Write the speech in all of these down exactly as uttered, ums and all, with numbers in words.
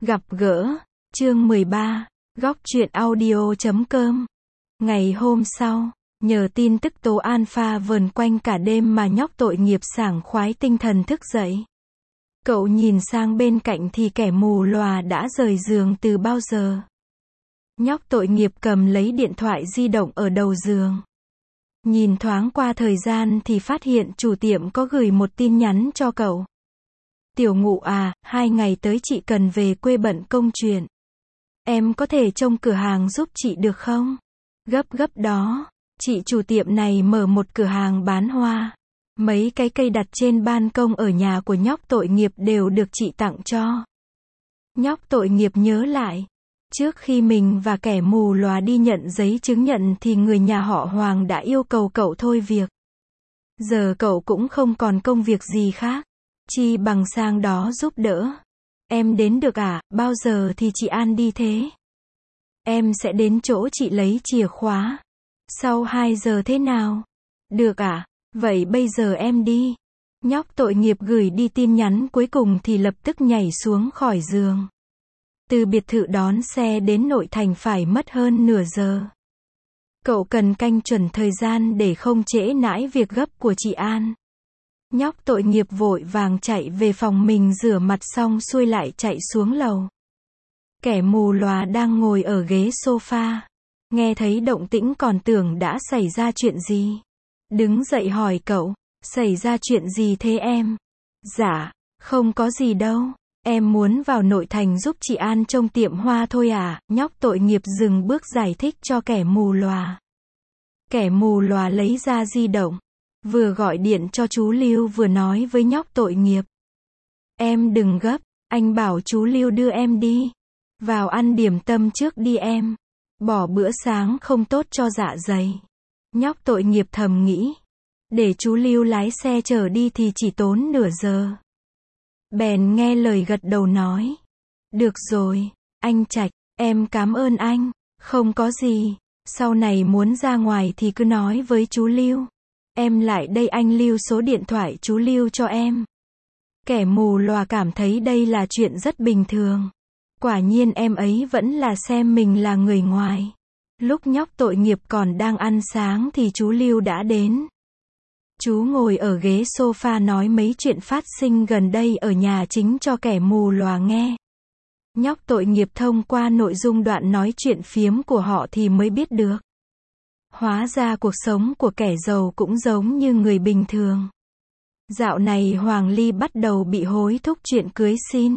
Gặp gỡ, chương mười ba, góc truyện audio chấm com. Ngày hôm sau, nhờ tin tức tố alpha vờn quanh cả đêm mà nhóc tội nghiệp sảng khoái tinh thần thức dậy. Cậu nhìn sang bên cạnh thì kẻ mù lòa đã rời giường từ bao giờ. Nhóc tội nghiệp cầm lấy điện thoại di động ở đầu giường. Nhìn thoáng qua thời gian thì phát hiện chủ tiệm có gửi một tin nhắn cho cậu. Tiểu Ngụ à, hai ngày tới chị cần về quê bận công chuyện. Em có thể trông cửa hàng giúp chị được không? Gấp gấp đó, chị chủ tiệm này mở một cửa hàng bán hoa. Mấy cái cây đặt trên ban công ở nhà của nhóc tội nghiệp đều được chị tặng cho. Nhóc tội nghiệp nhớ lại. Trước khi mình và kẻ mù lòa đi nhận giấy chứng nhận thì người nhà họ Hoàng đã yêu cầu cậu thôi việc. Giờ cậu cũng không còn công việc gì khác. Chi bằng sang đó giúp đỡ. Em đến được à, bao giờ thì chị An đi thế? Em sẽ đến chỗ chị lấy chìa khóa. Sau hai giờ thế nào? Được à, vậy bây giờ em đi. Nhóc tội nghiệp gửi đi tin nhắn cuối cùng thì lập tức nhảy xuống khỏi giường. Từ biệt thự đón xe đến nội thành phải mất hơn nửa giờ. Cậu cần canh chuẩn thời gian để không trễ nãi việc gấp của chị An. Nhóc tội nghiệp vội vàng chạy về phòng mình rửa mặt xong xuôi lại chạy xuống lầu. Kẻ mù lòa đang ngồi ở ghế sofa. Nghe thấy động tĩnh còn tưởng đã xảy ra chuyện gì. Đứng dậy hỏi cậu, xảy ra chuyện gì thế em? Dạ, không có gì đâu. Em muốn vào nội thành giúp chị An trông tiệm hoa thôi à? Nhóc tội nghiệp dừng bước giải thích cho kẻ mù lòa. Kẻ mù lòa lấy ra di động. Vừa gọi điện cho chú Lưu vừa nói với nhóc tội nghiệp. Em đừng gấp, anh bảo chú Lưu đưa em đi. Vào ăn điểm tâm trước đi em. Bỏ bữa sáng không tốt cho dạ dày. Nhóc tội nghiệp thầm nghĩ. Để chú Lưu lái xe chở đi thì chỉ tốn nửa giờ. Bèn nghe lời gật đầu nói. Được rồi, anh Trạch, em cảm ơn anh. Không có gì, sau này muốn ra ngoài thì cứ nói với chú Lưu. Em lại đây anh lưu số điện thoại chú Lưu cho em. Kẻ mù lòa cảm thấy đây là chuyện rất bình thường. Quả nhiên em ấy vẫn là xem mình là người ngoài. Lúc nhóc tội nghiệp còn đang ăn sáng thì chú Lưu đã đến. Chú ngồi ở ghế sofa nói mấy chuyện phát sinh gần đây ở nhà chính cho kẻ mù lòa nghe. Nhóc tội nghiệp thông qua nội dung đoạn nói chuyện phiếm của họ thì mới biết được. Hóa ra cuộc sống của kẻ giàu cũng giống như người bình thường. Dạo này Hoàng Ly bắt đầu bị hối thúc chuyện cưới xin.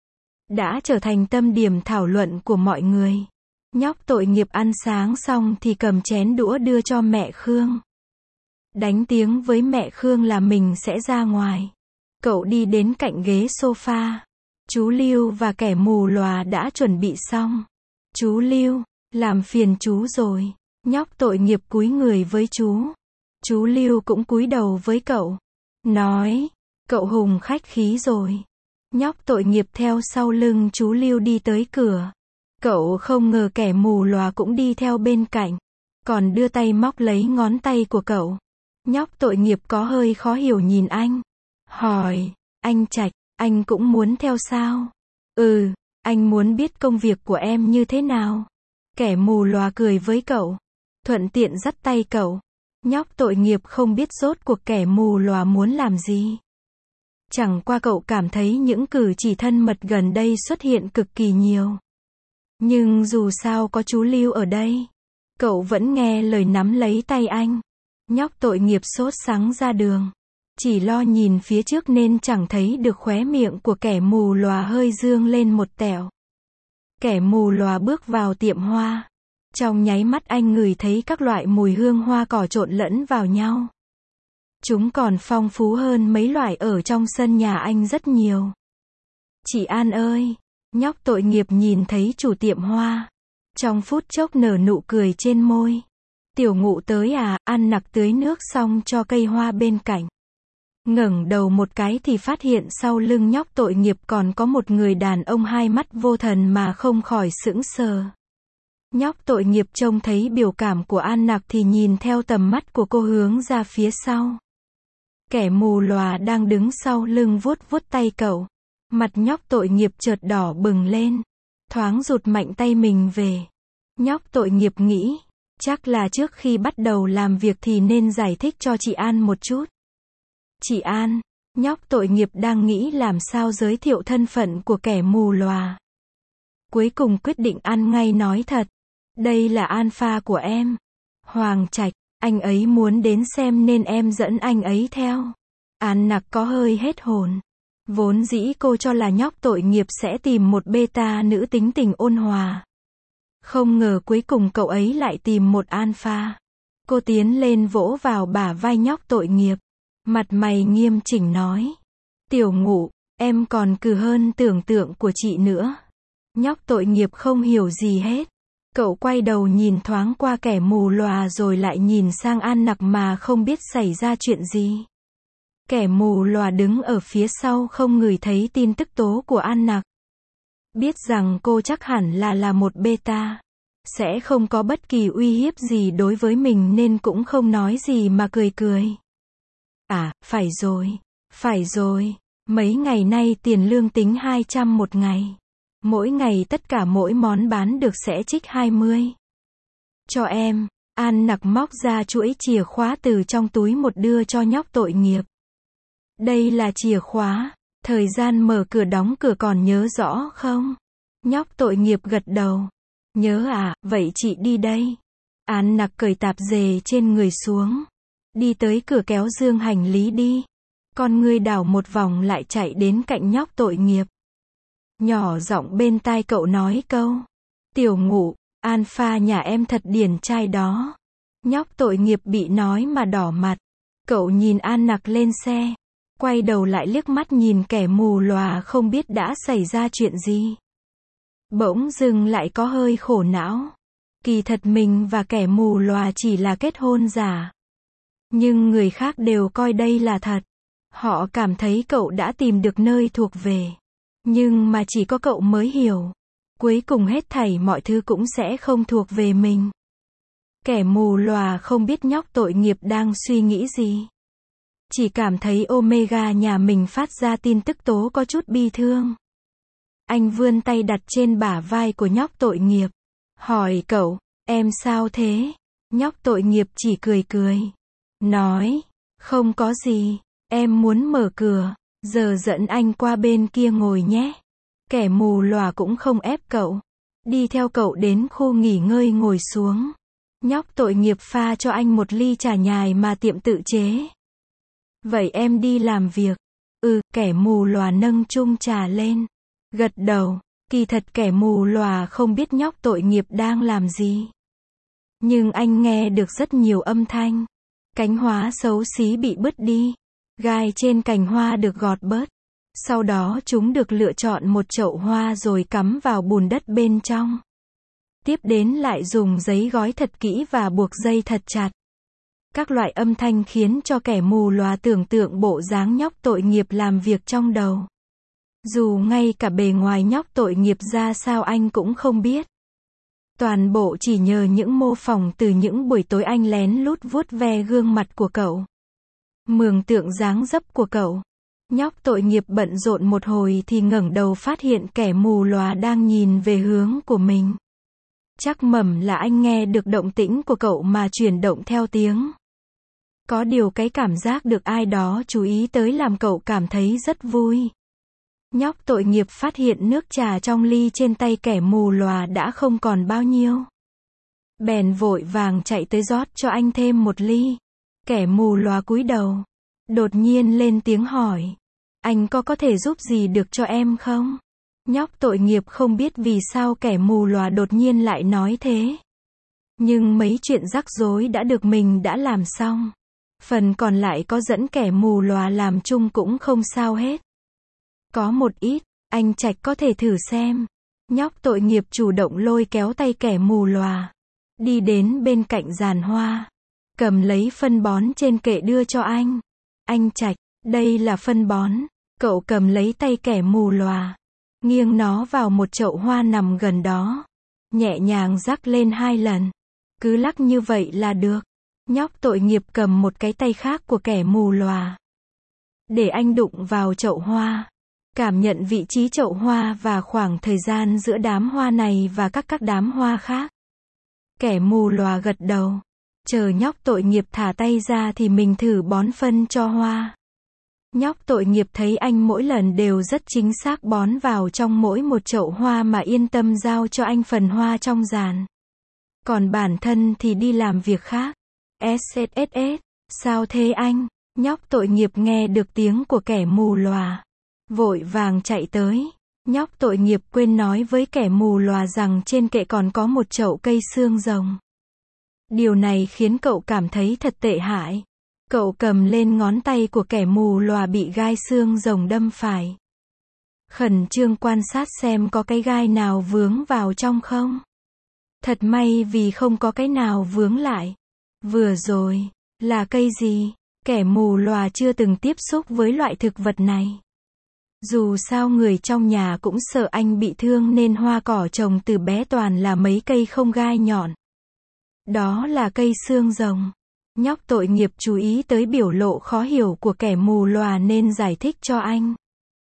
Đã trở thành tâm điểm thảo luận của mọi người. Nhóc tội nghiệp ăn sáng xong thì cầm chén đũa đưa cho mẹ Khương. Đánh tiếng với mẹ Khương là mình sẽ ra ngoài. Cậu đi đến cạnh ghế sofa. Chú Lưu và kẻ mù lòa đã chuẩn bị xong. Chú Lưu, làm phiền chú rồi. Nhóc tội nghiệp cúi người với chú. Chú Lưu cũng cúi đầu với cậu. Nói, cậu Hùng khách khí rồi. Nhóc tội nghiệp theo sau lưng chú Lưu đi tới cửa. Cậu không ngờ kẻ mù lòa cũng đi theo bên cạnh. Còn đưa tay móc lấy ngón tay của cậu. Nhóc tội nghiệp có hơi khó hiểu nhìn anh. Hỏi, anh Trạch, anh cũng muốn theo sao? Ừ, anh muốn biết công việc của em như thế nào. Kẻ mù lòa cười với cậu. Thuận tiện dắt tay cậu. Nhóc tội nghiệp không biết rốt cuộc kẻ mù lòa muốn làm gì. Chẳng qua cậu cảm thấy những cử chỉ thân mật gần đây xuất hiện cực kỳ nhiều. Nhưng dù sao có chú Lưu ở đây. Cậu vẫn nghe lời nắm lấy tay anh. Nhóc tội nghiệp sốt sắng ra đường. Chỉ lo nhìn phía trước nên chẳng thấy được khóe miệng của kẻ mù lòa hơi dương lên một tẹo. Kẻ mù lòa bước vào tiệm hoa. Trong nháy mắt anh ngửi thấy các loại mùi hương hoa cỏ trộn lẫn vào nhau. Chúng còn phong phú hơn mấy loại ở trong sân nhà anh rất nhiều. Chị An ơi! Nhóc tội nghiệp nhìn thấy chủ tiệm hoa. Trong phút chốc nở nụ cười trên môi. Tiểu Ngụ tới à, ăn nặc tưới nước xong cho cây hoa bên cạnh. Ngẩng đầu một cái thì phát hiện sau lưng nhóc tội nghiệp còn có một người đàn ông hai mắt vô thần mà không khỏi sững sờ. Nhóc tội nghiệp trông thấy biểu cảm của An Nặc thì nhìn theo tầm mắt của cô hướng ra phía sau. Kẻ mù lòa đang đứng sau lưng vuốt vuốt tay cậu. Mặt nhóc tội nghiệp chợt đỏ bừng lên. Thoáng rụt mạnh tay mình về. Nhóc tội nghiệp nghĩ, chắc là trước khi bắt đầu làm việc thì nên giải thích cho chị An một chút. Chị An, nhóc tội nghiệp đang nghĩ làm sao giới thiệu thân phận của kẻ mù lòa. Cuối cùng quyết định ăn ngay nói thật. Đây là alpha của em. Hoàng Trạch, anh ấy muốn đến xem nên em dẫn anh ấy theo. An Nặc có hơi hết hồn. Vốn dĩ cô cho là nhóc tội nghiệp sẽ tìm một beta nữ tính tình ôn hòa. Không ngờ cuối cùng cậu ấy lại tìm một alpha. Cô tiến lên vỗ vào bả vai nhóc tội nghiệp. Mặt mày nghiêm chỉnh nói. Tiểu Ngụ, em còn cừ hơn tưởng tượng của chị nữa. Nhóc tội nghiệp không hiểu gì hết. Cậu quay đầu nhìn thoáng qua kẻ mù lòa rồi lại nhìn sang An Nặc mà không biết xảy ra chuyện gì. Kẻ mù lòa đứng ở phía sau không ngửi thấy tin tức tố của An Nặc. Biết rằng cô chắc hẳn là là một beta. Sẽ không có bất kỳ uy hiếp gì đối với mình nên cũng không nói gì mà cười cười. À, phải rồi, phải rồi. Mấy ngày nay tiền lương tính hai trăm một ngày. Mỗi ngày tất cả mỗi món bán được sẽ trích hai mươi. Cho em. An Nặc móc ra chuỗi chìa khóa từ trong túi một đưa cho nhóc tội nghiệp. Đây là chìa khóa. Thời gian mở cửa đóng cửa còn nhớ rõ không? Nhóc tội nghiệp gật đầu. Nhớ à, vậy chị đi đây. An Nặc cởi tạp dề trên người xuống. Đi tới cửa kéo dương hành lý đi. Con ngươi đảo một vòng lại chạy đến cạnh nhóc tội nghiệp. Nhỏ giọng bên tai cậu nói câu. Tiểu Ngụ, alpha nhà em thật điển trai đó. Nhóc tội nghiệp bị nói mà đỏ mặt. Cậu nhìn An Nặc lên xe. Quay đầu lại liếc mắt nhìn kẻ mù lòa không biết đã xảy ra chuyện gì. Bỗng dưng lại có hơi khổ não. Kỳ thật mình và kẻ mù lòa chỉ là kết hôn giả. Nhưng người khác đều coi đây là thật. Họ cảm thấy cậu đã tìm được nơi thuộc về. Nhưng mà chỉ có cậu mới hiểu. Cuối cùng hết thảy mọi thứ cũng sẽ không thuộc về mình. Kẻ mù lòa không biết nhóc tội nghiệp đang suy nghĩ gì. Chỉ cảm thấy Omega nhà mình phát ra tin tức tố có chút bi thương. Anh vươn tay đặt trên bả vai của nhóc tội nghiệp. Hỏi cậu, em sao thế? Nhóc tội nghiệp chỉ cười cười. Nói, không có gì, em muốn mở cửa. Giờ dẫn anh qua bên kia ngồi nhé. Kẻ mù lòa cũng không ép cậu. Đi theo cậu đến khu nghỉ ngơi ngồi xuống. Nhóc tội nghiệp pha cho anh một ly trà nhài mà tiệm tự chế. Vậy em đi làm việc. Ừ, kẻ mù lòa nâng chung trà lên. Gật đầu, kỳ thật kẻ mù lòa không biết nhóc tội nghiệp đang làm gì. Nhưng anh nghe được rất nhiều âm thanh. Cánh hoa xấu xí bị bứt đi. Gai trên cành hoa được gọt bớt. Sau đó chúng được lựa chọn một chậu hoa rồi cắm vào bùn đất bên trong. Tiếp đến lại dùng giấy gói thật kỹ và buộc dây thật chặt. Các loại âm thanh khiến cho kẻ mù lòa tưởng tượng bộ dáng nhóc tội nghiệp làm việc trong đầu. Dù ngay cả bề ngoài nhóc tội nghiệp ra sao anh cũng không biết. Toàn bộ chỉ nhờ những mô phỏng từ những buổi tối anh lén lút vuốt ve gương mặt của cậu. Mường tượng dáng dấp của cậu. Nhóc tội nghiệp bận rộn một hồi thì ngẩng đầu phát hiện kẻ mù lòa đang nhìn về hướng của mình. Chắc mẩm là anh nghe được động tĩnh của cậu mà chuyển động theo tiếng. Có điều cái cảm giác được ai đó chú ý tới làm cậu cảm thấy rất vui. Nhóc tội nghiệp phát hiện nước trà trong ly trên tay kẻ mù lòa đã không còn bao nhiêu. Bèn vội vàng chạy tới rót cho anh thêm một ly. Kẻ mù lòa cúi đầu. Đột nhiên lên tiếng hỏi. Anh có có thể giúp gì được cho em không? Nhóc tội nghiệp không biết vì sao kẻ mù lòa đột nhiên lại nói thế. Nhưng mấy chuyện rắc rối đã được mình đã làm xong. Phần còn lại có dẫn kẻ mù lòa làm chung cũng không sao hết. Có một ít, anh Trạch có thể thử xem. Nhóc tội nghiệp chủ động lôi kéo tay kẻ mù lòa. Đi đến bên cạnh giàn hoa. Cầm lấy phân bón trên kệ đưa cho anh. Anh Trạch, đây là phân bón. Cậu cầm lấy tay kẻ mù lòa. Nghiêng nó vào một chậu hoa nằm gần đó. Nhẹ nhàng rắc lên hai lần. Cứ lắc như vậy là được. Nhóc tội nghiệp cầm một cái tay khác của kẻ mù lòa. Để anh đụng vào chậu hoa. Cảm nhận vị trí chậu hoa và khoảng thời gian giữa đám hoa này và các các đám hoa khác. Kẻ mù lòa gật đầu. Chờ nhóc tội nghiệp thả tay ra thì mình thử bón phân cho hoa. Nhóc tội nghiệp thấy anh mỗi lần đều rất chính xác bón vào trong mỗi một chậu hoa mà yên tâm giao cho anh phần hoa trong giàn. Còn bản thân thì đi làm việc khác. ét ét ét ét, sao thế anh? Nhóc tội nghiệp nghe được tiếng của kẻ mù lòa. Vội vàng chạy tới. Nhóc tội nghiệp quên nói với kẻ mù lòa rằng trên kệ còn có một chậu cây xương rồng. Điều này khiến cậu cảm thấy thật tệ hại. Cậu cầm lên ngón tay của kẻ mù lòa bị gai xương rồng đâm phải. Khẩn trương quan sát xem có cái gai nào vướng vào trong không. Thật may vì không có cái nào vướng lại. Vừa rồi, là cây gì? Kẻ mù lòa chưa từng tiếp xúc với loại thực vật này. Dù sao người trong nhà cũng sợ anh bị thương nên hoa cỏ trồng từ bé toàn là mấy cây không gai nhọn. Đó là cây xương rồng. Nhóc tội nghiệp chú ý tới biểu lộ khó hiểu của kẻ mù lòa nên giải thích cho anh.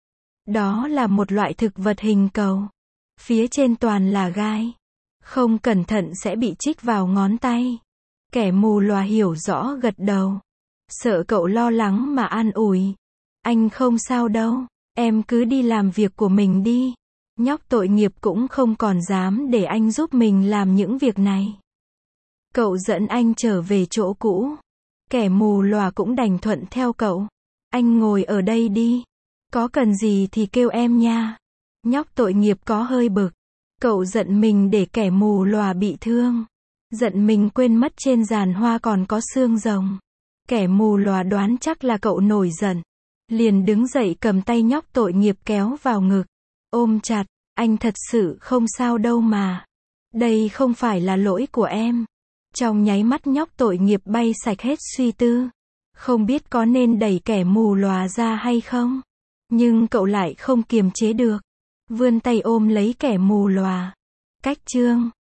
Đó là một loại thực vật hình cầu. Phía trên toàn là gai. Không cẩn thận sẽ bị chích vào ngón tay. Kẻ mù lòa hiểu rõ gật đầu. Sợ cậu lo lắng mà an ủi. Anh không sao đâu, em cứ đi làm việc của mình đi. Nhóc tội nghiệp cũng không còn dám để anh giúp mình làm những việc này. Cậu dẫn anh trở về chỗ cũ. Kẻ mù lòa cũng đành thuận theo cậu. Anh ngồi ở đây đi. Có cần gì thì kêu em nha. Nhóc tội nghiệp có hơi bực. Cậu giận mình để kẻ mù lòa bị thương. Giận mình quên mất trên giàn hoa còn có xương rồng. Kẻ mù lòa đoán chắc là cậu nổi giận. Liền đứng dậy cầm tay nhóc tội nghiệp kéo vào ngực. Ôm chặt, anh thật sự không sao đâu mà. Đây không phải là lỗi của em. Trong nháy mắt nhóc tội nghiệp bay sạch hết suy tư. Không biết có nên đẩy kẻ mù lòa ra hay không. Nhưng cậu lại không kiềm chế được. Vươn tay ôm lấy kẻ mù lòa. Cách chương